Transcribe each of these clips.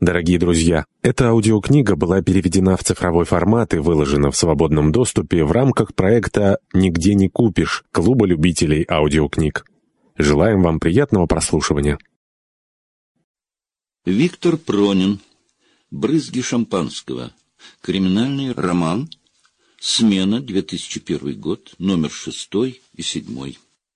Дорогие друзья, эта аудиокнига была переведена в цифровой формат и выложена в свободном доступе в рамках проекта «Нигде не купишь» Клуба любителей аудиокниг. Желаем вам приятного прослушивания. Виктор Пронин. «Брызги шампанского». Криминальный роман. Смена, 2001 год, номер 6 и 7.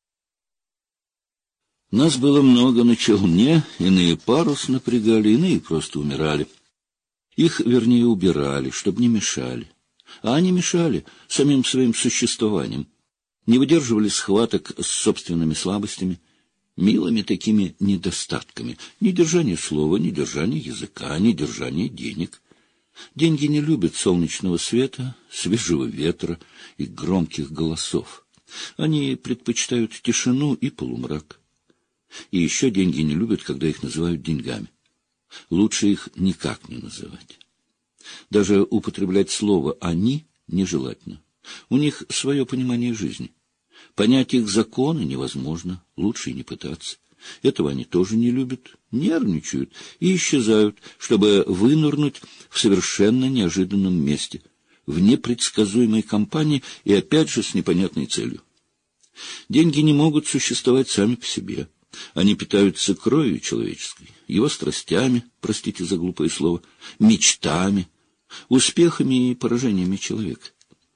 Нас было много на челне, иные парус напрягали, иные просто умирали. Их, вернее, убирали, чтобы не мешали. А они мешали самим своим существованием, не выдерживали схваток с собственными слабостями, милыми такими недостатками, ни держания слова, ни держания языка, ни держания денег. Деньги не любят солнечного света, свежего ветра и громких голосов. Они предпочитают тишину и полумрак. И еще деньги не любят, когда их называют деньгами. Лучше их никак не называть. Даже употреблять слово «они» нежелательно. У них свое понимание жизни. Понять их законы невозможно, лучше и не пытаться. Этого они тоже не любят, нервничают и исчезают, чтобы вынырнуть в совершенно неожиданном месте, в непредсказуемой компании и опять же с непонятной целью. Деньги не могут существовать сами по себе. Они питаются кровью человеческой, его страстями, простите за глупое слово, мечтами, успехами и поражениями человека.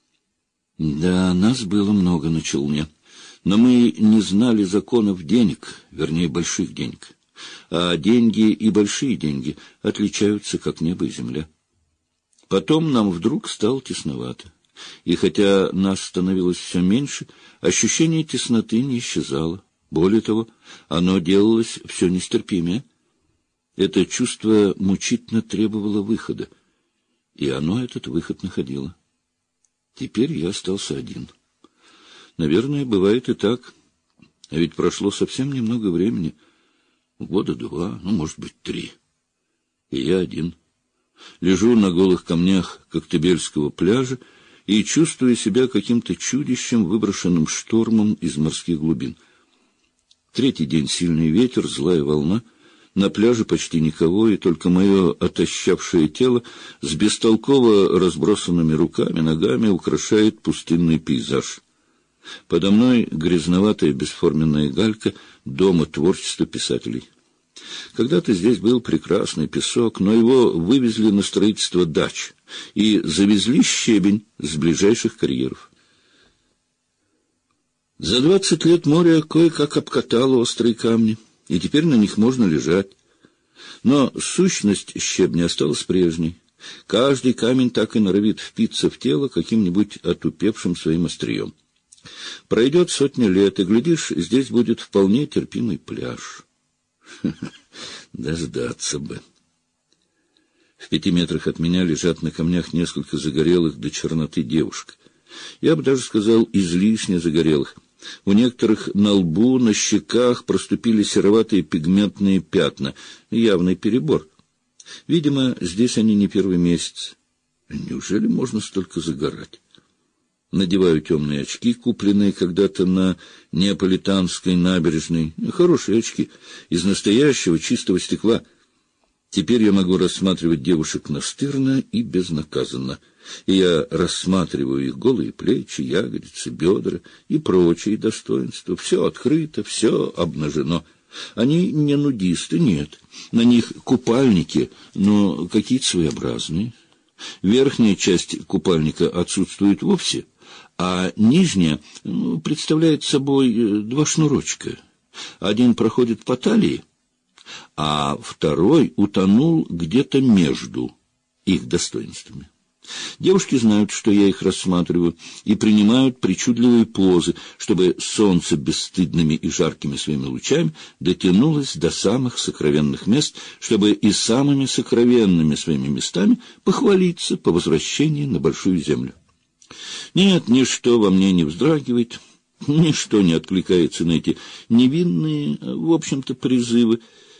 Да, нас было много на челне, но мы не знали законов денег, вернее, больших денег. А деньги и большие деньги отличаются, как небо и земля. Потом нам вдруг стало тесновато. И хотя нас становилось все меньше, ощущение тесноты не исчезало. Более того, оно делалось все нестерпимее. Это чувство мучительно требовало выхода, и оно этот выход находило. Теперь я остался один. Наверное, бывает и так. А ведь прошло совсем немного времени. Года 2, может быть, 3. И я один. Лежу на голых камнях Коктебельского пляжа и чувствую себя каким-то чудищем, выброшенным штормом из морских глубин. Третий день сильный ветер, злая волна. На пляже почти никого, и только мое отощавшее тело с бестолково разбросанными руками, ногами украшает пустынный пейзаж. Подо мной грязноватая бесформенная галька дома творчества писателей. Когда-то здесь был прекрасный песок, но его вывезли на строительство дач и завезли щебень с ближайших карьеров. За 20 лет море кое-как обкатало острые камни, и теперь на них можно лежать. Но сущность щебня осталась прежней. Каждый камень так и норовит впиться в тело каким-нибудь отупевшим своим острием. Пройдет 100 лет, и, глядишь, здесь будет вполне терпимый пляж. Дождаться бы. В 5 метрах от меня лежат на камнях несколько загорелых до черноты девушек. Я бы даже сказал, излишне загорелых. У некоторых на лбу, на щеках проступили сероватые пигментные пятна. Явный перебор. Видимо, здесь они не первый месяц. Неужели можно столько загорать? Надеваю темные очки, купленные когда-то на Неаполитанской набережной. Хорошие очки, из настоящего чистого стекла. Теперь я могу рассматривать девушек настырно и безнаказанно. И я рассматриваю их голые плечи, ягодицы, бедра и прочие достоинства. Все открыто, все обнажено. Они не нудисты, нет. На них купальники, но какие-то своеобразные. Верхняя часть купальника отсутствует вовсе, а нижняя представляет собой 2 шнурочка. Один проходит по талии, а второй утонул где-то между их достоинствами. Девушки знают, что я их рассматриваю, и принимают причудливые позы, чтобы солнце бесстыдными и жаркими своими лучами дотянулось до самых сокровенных мест, чтобы и самыми сокровенными своими местами похвалиться по возвращении на большую землю. Нет, ничто во мне не вздрагивает, ничто не откликается на эти невинные, в общем-то, призывы.